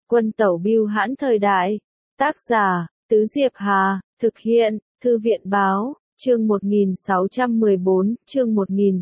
Quân tẩu bưu hãn thời đại. Tác giả, Tứ Diệp Hà, thực hiện, Thư viện báo, chương 1614, chương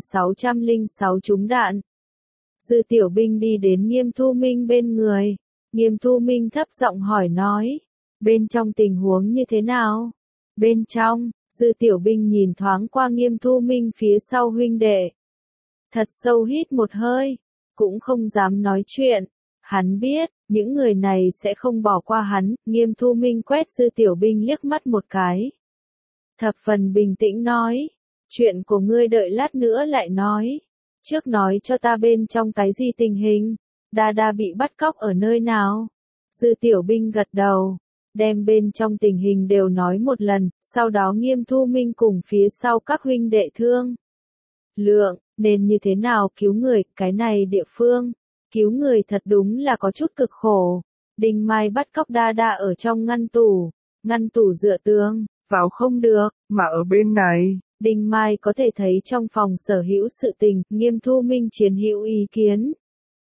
1606 trúng đạn. Dư Tiểu Binh đi đến Nghiêm Thu Minh bên người. Nghiêm Thu Minh thấp giọng hỏi nói, bên trong tình huống như thế nào? Bên trong, Dư Tiểu Binh nhìn thoáng qua Nghiêm Thu Minh phía sau huynh đệ. Thật sâu hít một hơi, cũng không dám nói chuyện. Hắn biết, những người này sẽ không bỏ qua hắn. Nghiêm Thu Minh quét Dư Tiểu Binh liếc mắt một cái. Thập phần bình tĩnh nói, chuyện của ngươi đợi lát nữa lại nói. Trước nói cho ta bên trong cái gì tình hình, Đa Đa bị bắt cóc ở nơi nào. Dư Tiểu Binh gật đầu, đem bên trong tình hình đều nói một lần, sau đó Nghiêm Thu Minh cùng phía sau các huynh đệ thương lượng, nên như thế nào cứu người, cái này địa phương, cứu người thật đúng là có chút cực khổ. Đinh Mai bắt cóc Đa Đa ở trong ngăn tủ dựa tường, vào không được, mà ở bên này. Đinh Mai có thể thấy trong phòng sở hữu sự tình, Nghiêm Thu Minh chiến hữu ý kiến.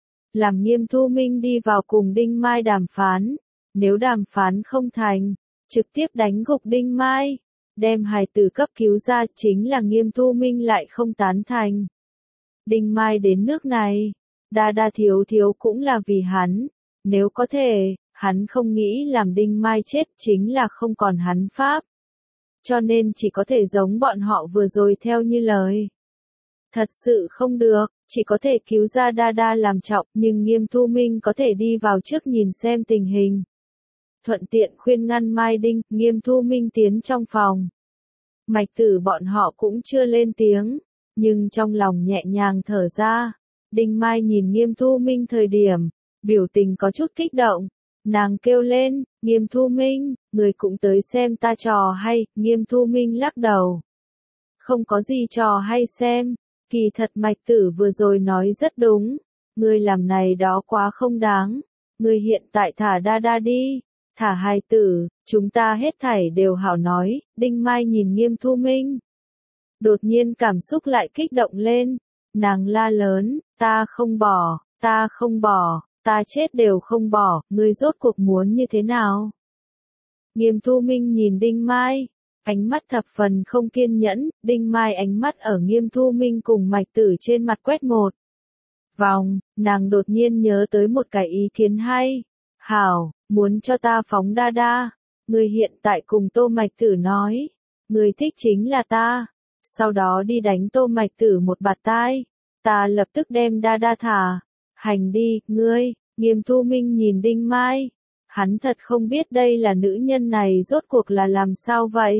Làm Nghiêm Thu Minh đi vào cùng Đinh Mai đàm phán, nếu đàm phán không thành, trực tiếp đánh gục Đinh Mai, đem hài tử cấp cứu ra, chính là Nghiêm Thu Minh lại không tán thành. Đinh Mai đến nước này, Đa Đa thiếu cũng là vì hắn, nếu có thể, hắn không nghĩ làm Đinh Mai chết, chính là không còn hắn pháp. Cho nên chỉ có thể giống bọn họ vừa rồi theo như lời. Thật sự không được, chỉ có thể cứu ra Đa Đa làm trọng, nhưng Nghiêm Thu Minh có thể đi vào trước nhìn xem tình hình. Thuận tiện khuyên ngăn Mai Đinh, Nghiêm Thu Minh tiến trong phòng. Mạch Tử bọn họ cũng chưa lên tiếng, nhưng trong lòng nhẹ nhàng thở ra. Đinh Mai nhìn Nghiêm Thu Minh thời điểm, biểu tình có chút kích động. Nàng kêu lên, Nghiêm Thu Minh, người cũng tới xem ta trò hay. Nghiêm Thu Minh lắc đầu. Không có gì trò hay xem, kỳ thật Mạch Tử vừa rồi nói rất đúng. Ngươi làm này đó quá không đáng. Ngươi hiện tại thả Đa Đa đi, thả hài tử, chúng ta hết thảy đều hảo nói. Đinh Mai nhìn Nghiêm Thu Minh, đột nhiên cảm xúc lại kích động lên. Nàng la lớn, ta không bỏ, ta chết đều không bỏ, ngươi rốt cuộc muốn như thế nào? Nghiêm Thu Minh nhìn Đinh Mai, ánh mắt thập phần không kiên nhẫn. Đinh Mai ánh mắt ở Nghiêm Thu Minh cùng Mạch Tử trên mặt quét một vòng, nàng đột nhiên nhớ tới một cái ý kiến hay. Hảo, muốn cho ta phóng Đa Đa, ngươi hiện tại cùng Tô Mạch Tử nói, ngươi thích chính là ta, sau đó đi đánh Tô Mạch Tử một bạt tai, ta lập tức đem Đa Đa thả. Hành đi, ngươi. Nghiêm Thu Minh nhìn Đinh Mai, hắn thật không biết đây là nữ nhân này rốt cuộc là làm sao vậy.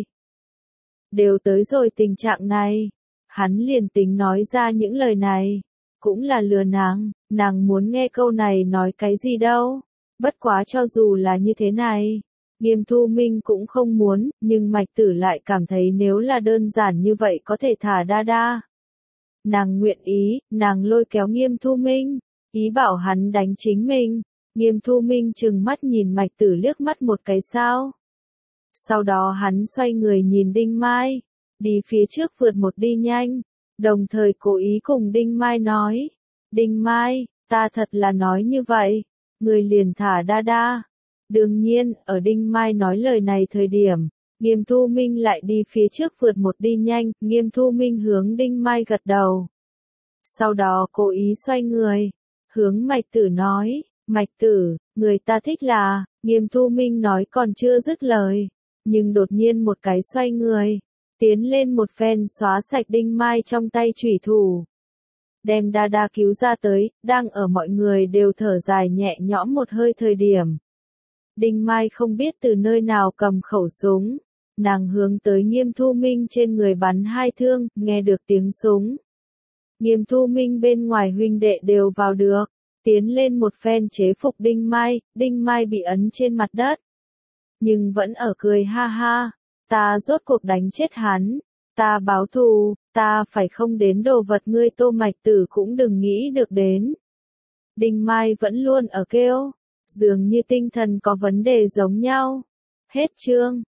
Đều tới rồi tình trạng này, hắn liền tính nói ra những lời này, cũng là lừa nàng muốn nghe câu này nói cái gì đâu. Bất quá cho dù là như thế này, Nghiêm Thu Minh cũng không muốn, nhưng Mạch Tử lại cảm thấy nếu là đơn giản như vậy có thể thả Đa Đa. Nàng nguyện ý, nàng lôi kéo Nghiêm Thu Minh, ý bảo hắn đánh chính mình. Nghiêm Thu Minh trừng mắt nhìn Mạch Tử liếc mắt một cái sao. Sau đó hắn xoay người nhìn Đinh Mai, đi phía trước vượt một đi nhanh, đồng thời cố ý cùng Đinh Mai nói, Đinh Mai, ta thật là nói như vậy, người liền thả Đa Đa. Đương nhiên, ở Đinh Mai nói lời này thời điểm, Nghiêm Thu Minh lại đi phía trước vượt một đi nhanh. Nghiêm Thu Minh hướng Đinh Mai gật đầu. Sau đó cố ý xoay người, hướng Mạch Tử nói, Mạch Tử, người ta thích là. Nghiêm Thu Minh nói còn chưa dứt lời, nhưng đột nhiên một cái xoay người, tiến lên một phen xóa sạch Đinh Mai trong tay chủy thủ, đem Đa Đa cứu ra tới. Đang ở mọi người đều thở dài nhẹ nhõm một hơi thời điểm, Đinh Mai không biết từ nơi nào cầm khẩu súng, nàng hướng tới Nghiêm Thu Minh trên người bắn 2 thương. Nghe được tiếng súng, Nghiêm Thu Minh bên ngoài huynh đệ đều vào được, tiến lên một phen chế phục Đinh Mai. Đinh Mai bị ấn trên mặt đất, nhưng vẫn ở cười ha ha, ta rốt cuộc đánh chết hắn, ta báo thù, ta phải không đến đồ vật ngươi Tô Mạch Tử cũng đừng nghĩ được đến. Đinh Mai vẫn luôn ở kêu, dường như tinh thần có vấn đề giống nhau. Hết chương.